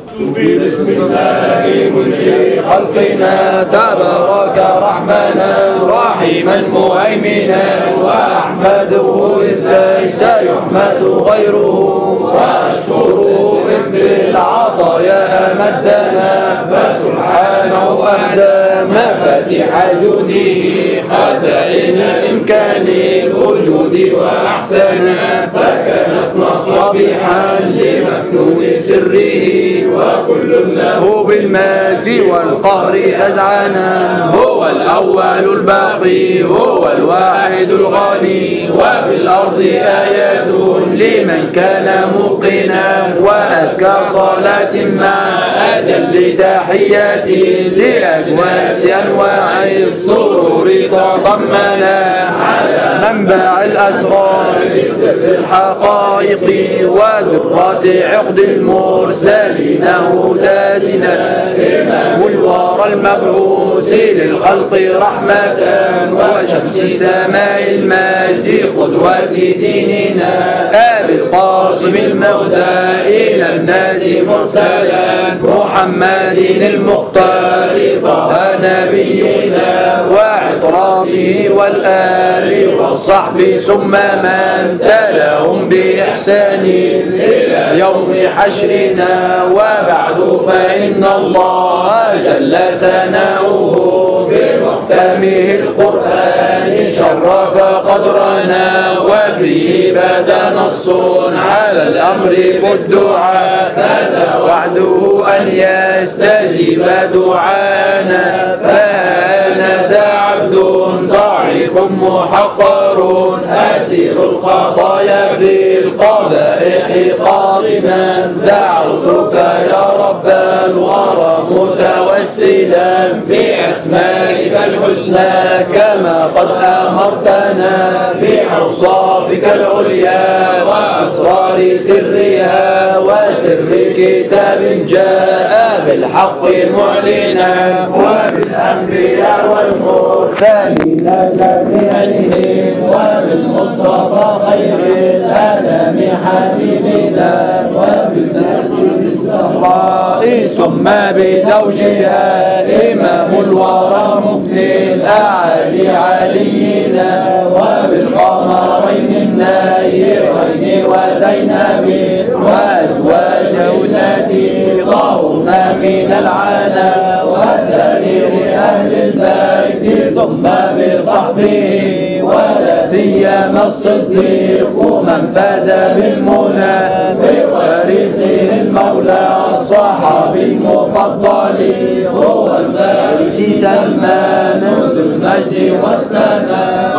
بسم الله منشئ خلقنا تبارك رحمنا رحيما مهيمنا وأحمده إذ ليس يحمد غيره وأشكره إذ بالعطايا أمدنا فسبحانه أهدى مفاتيح جوده خزائن إمكان الوجود وأحسنا فكانت مصابيحا لمكنون سره وكل له بالمجد والقهر أزعانا هو الأول الباقي هو الواحد الغني وفي الأرض آيات لمن كان موقنا وأزكى صلاة مع أجل تحيات لأجواس أنواع السرور تضمنا على منبع الأسرار سر الحقائق ودرات عقد المرسلين هداتنا إمام الورى المبعوث للخلق رحمة وشمس السماء المجد قدوة ديننا أبي القاسم المهدى إلى الناس مرسلا محمد المختار طه نبينا وعطراته والآل والصحب ثم من تلاهم بإحسان إلى يوم حشرنا وبعد فإن الله جل ثناؤه بمحكمه القرآن شرف قدرنا وفيه بدا نص على الأمر بالدعاء فذا وعده أن يستجيب دعانا فأنا ذا عبد ضعيف محقر أسير الخطايا في القبائح قاطنا دعوتك يا رب الورى متوسلا بأسمائك الحسنى كما قد أمرتنا بأوصافك العليا وأسرار سرها وسر كتاب جاء بالحق معلنا وبالأنبياء والمرسلين جميعهم وبالمصطفى خير الأنام حبيبنا وبالنبي الزهراء ثم بزوجها إمام الورى مفني الأعالي علينا وبالقمرين النيرين وزينب وأزواجه التي ظهرن من العنا وسائر أهل البيت ثم بصحبه ولا سيما الصديق من فاز بالمنى بوارثه المولى الصحابي المفضل هو الفارسي سلمان ذو المجد والسناء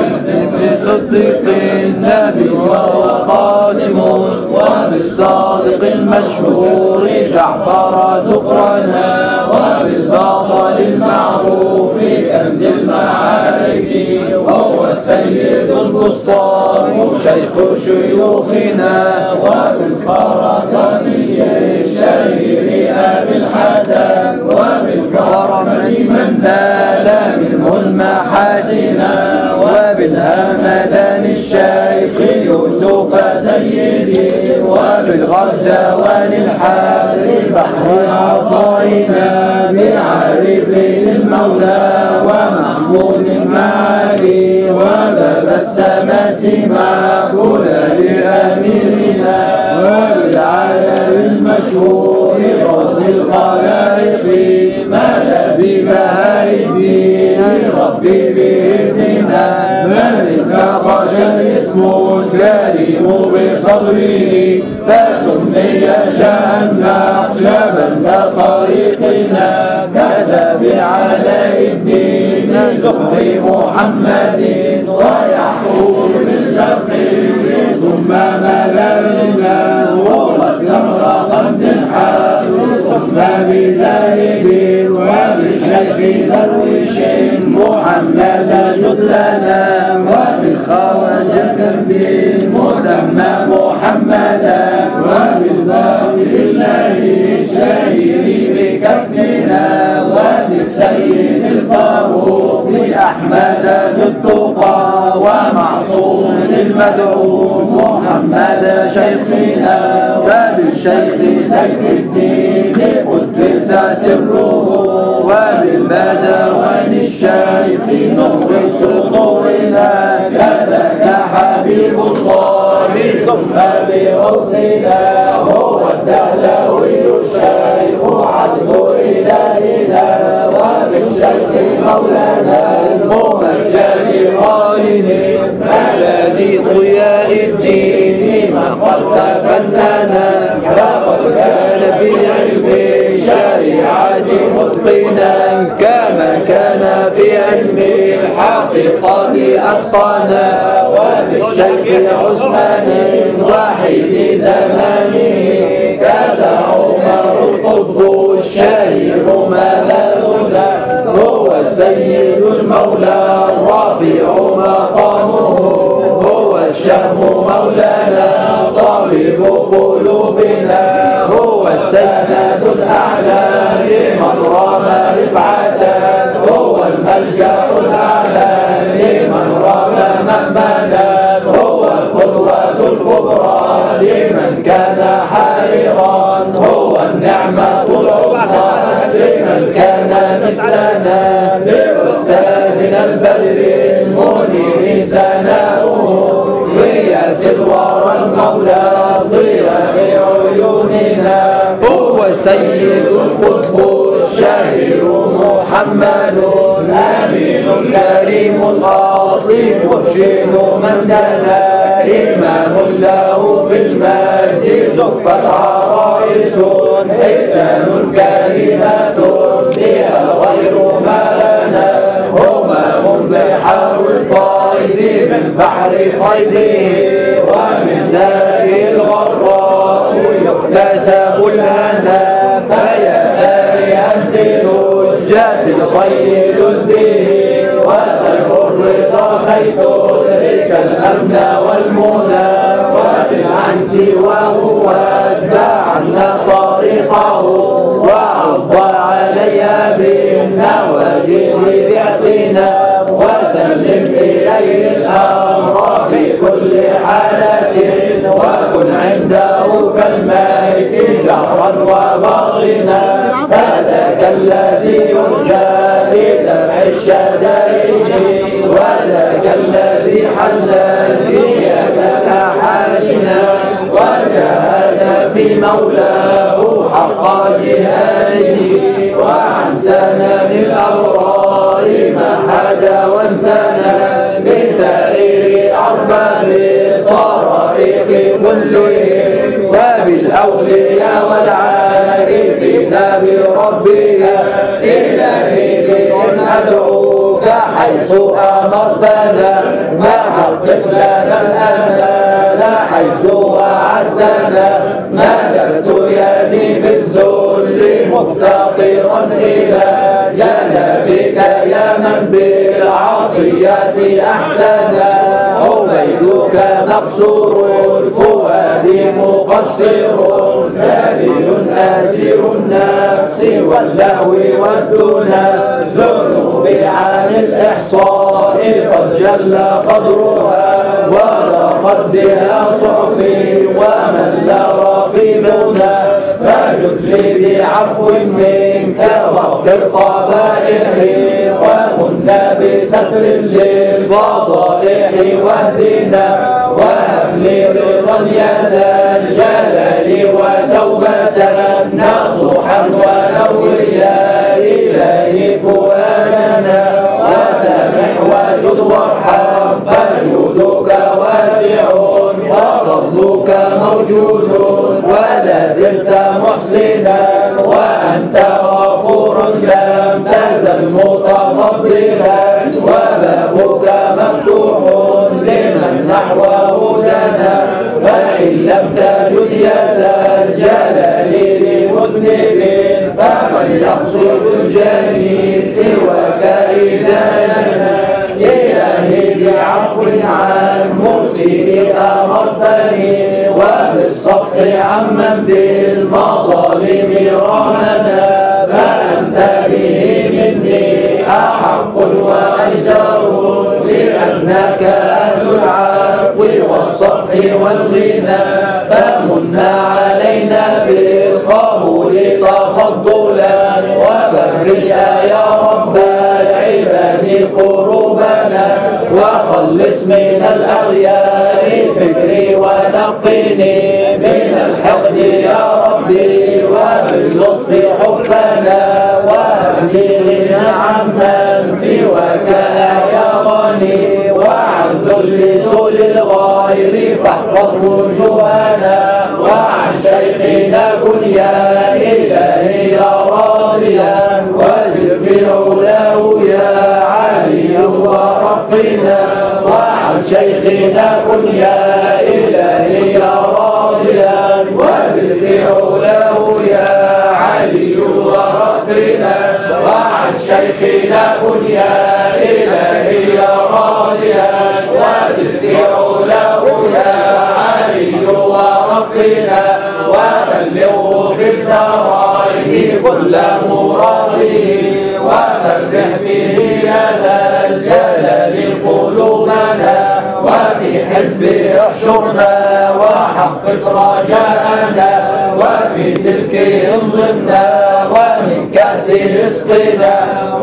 وبصديق النبي وهو قاسم وبالصادق المشهور جعفر ذكرنا وبالبطل المعروف كنز المعارف وهو السيد البسطام شيخ شيوخنا وبالفرقاني الشهير أبي الحسن وبالكرمين من نال منه المحاسن وبالهمدان الشيخ يوسف سيدي وبالغردوان الحبر بحر عطائنا بعارف المولى ومحمود المعالي وباب السماسمة كل لأميرنا وبالعالم المشهور رأس الخلائق ملاذ بهاء الدين ربي بإذننا ملك خشى الاسم الكريم بصدره فسمي شأن نقشبند طريقنا كذا بعلاء الدين ذكر محمد ويحكم بالجرح ثم ملازنا والسمرقند الحال ثم بزايد وبالشيخ درويش محمد جدلنا وبالخواجة بالمسمى محمدا وبالباقي الله الشهير بكفنا وبالسيد الفاروق لأحمد ذو التقى ومعصوم المدعو محمد شيخنا وبالشيخ سيف الدين سره وبالبدوان الشيخ نور صدورنا كذاك حبيب الله ثم بغوثنا هو الدهلوي الشيخ عبد إلهنا وبالشيخ مولانا الممجد خالد الذي ضياء الدين من خلق فنانا فقد كان في علم الشريعة متقنا كما كان في علم الحقيقة أتقانا وبالشيخ عثمان وحيد زمانه كذا عمر القطب الشهير ملاذنا هو السيد المولى الرافع مقامه هو الشهم مولانا طبيب قلوبنا هو السند الأعلى لمن رمى رفعة هو الملجأ الأعلى لمن رمى مأمنا هو القدوة الكبرى لمن كان حائرا هو النعمة العظمى لمن كان مثلنا بأستاذنا البدر المنير سناؤه غياث الورى المولى ضياء عيوننا هو السيد القطب الشهير محمد أمين كريم الأصل مرشد من دنا إمام له في المجد زفت عرائس حسان كريمات بها غير ما لنا همام بحر الفيض من بحر فيضه ومن زاكي الغراء يكتسب الهنا فيا داريا في لجات الخير لذه وسلك الرضا كي تدرك الأمن والمنى وعن سواه واتبعنا طريقه وعض عليها بالنواجذ باعتنا وسلم إليه الأمر في كل حالة وكن عنده كالميت جهرا وباطنا فذاك الذي يرجى لدفع الشدائد وذاك الذي حل الجياد حاسنا وجاهد في مولاه حق جهاده وعن سنن الأبرار ما حدا وانسانا بسائر أرباب الطرائق كلهم وبالأولياء والعارفين بربنا إلهي بكم أدعوك حيث أمرتنا فحقق لنا الآن حيث وعدتنا مددت يدي بالذل مفتقرا إلى جنبك يا من بالعطيات أحسنا عبيدك مقصور الفؤاد مقصر ذليل آسر النفس واللهو والدنا ذنوب عن الإحصاء قد جل قدرها ولقد بها صحفي ومن لا رقيبنا فجد لي بعفو منك واغفر قبائحي وكنا بستر للفضائح واهدنا وهب لي رضا يا ذا الجلال وتوبة نصوحا ونور يا إلهي فؤادنا وسامح وجد وارحم فجودك واسع وفضلك موجود ولا زلت محسنا وأنت غفور لم تزل متفضلا وبابك مفتوح لمن نحوه لنا فإن لم تجد يا ذا الجلال لمذنب فمن يقصد الجاني سواك إزالنا إلهي بعفو عن مسيء أمرتني وبالصفح عمن بالمظالم رمنا فأنت به مني أحق وأجدر لأنك أهل العفو والصفح والغنى فمن علينا بالقبول تفضلا افرج يا رب العباد كروبنا وخلص من الأغيار فكري ونقني من الحقد يا ربي وباللطف حفنا وأبلغنا عمن سواك يا غني وعن ذل سوء الغير فاحفظ وجوهنا وعن شيخنا كن يا إلهي يا راضيا وزد في علاه يا علي وربنا وعن شيخنا كن يا إلهي يا راضيا وزد في علاه يا علي وربنا وعن شيخنا كن يا إلهي يا راضيا وزد في علاه يا علي وربنا وبلغه في الزرائر كل مراده وفرح به يا ذا الجلال قلوبنا وفي حزبه احشرنا وحقق رجاءنا وفي سلكه انظرنا ومن كأسه اسقنا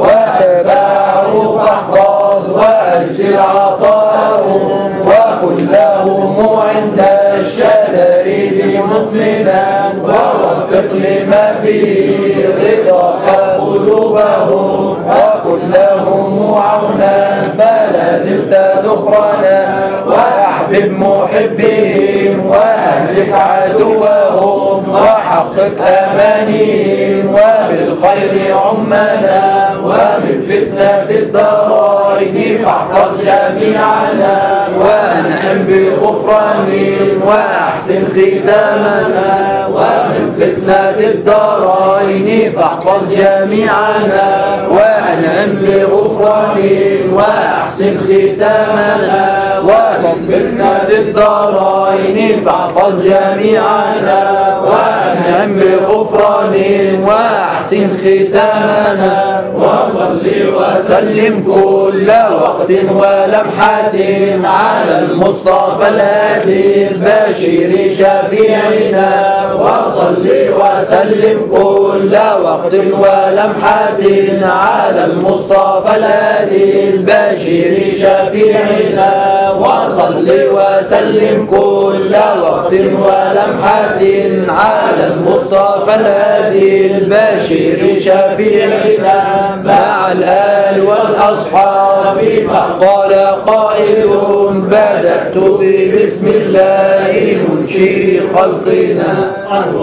واتباعه فاحفظ واجزل عطاءهم وكن لهم عند الشدائد مطمئنا ووفق لما فيه رضاك قلوبهم وكن لهم عونا فلا زلت ذخرنا واحبب محبهم واهلك عدوهم وحقق امانيهم وبالخير عمنا ومن فتنة الدارين فاحفظ جميعنا وانعم بغفرانهم واحسن ختامنا ومن فتنة الدارين فاحفظ جميعنا وانعم بغفرانهم واحسن ختامنا ومن فتنة الدارين فاحفظ جميعنا وانعم بغفرانهم واحسن ختامنا وصل وسلم كل وقت ولمحة على المصطفى الهادي البشير شفيعنا وصل وسلم كل وقت ولمحة على المصطفى الهادي البشير شفيعنا وصل وسلم كل وقت ولمحة على المصطفى الهادي البشير شفيعنا مع الآل والأصحاب قال قائل بدأت بسم الله منشئ خلقنا